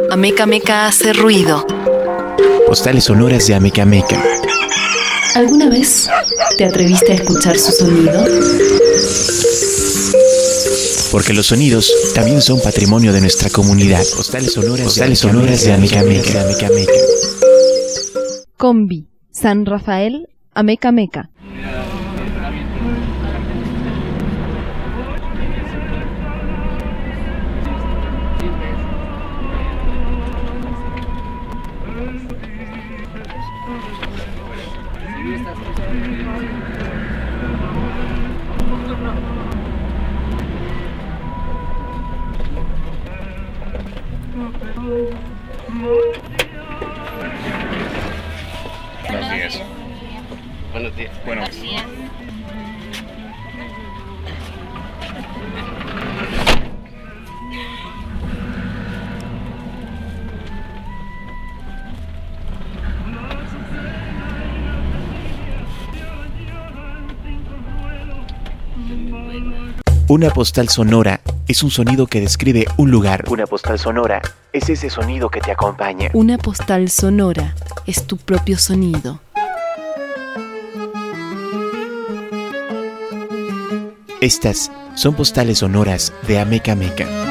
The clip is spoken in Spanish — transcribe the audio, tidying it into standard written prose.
Ameca Meca hace ruido. Postales sonoras de Ameca Meca. ¿Alguna vez te atreviste a escuchar su sonido? Porque los sonidos también son patrimonio de nuestra comunidad. Postales sonoras de Ameca Meca. Combi, San Rafael, Ameca Meca. Buenos días. Buenos días. Buenos días. Una postal sonora es un sonido que describe un lugar. Una postal sonora es ese sonido que te acompaña. Una postal sonora es tu propio sonido. Estas son postales sonoras de Ameca Meca.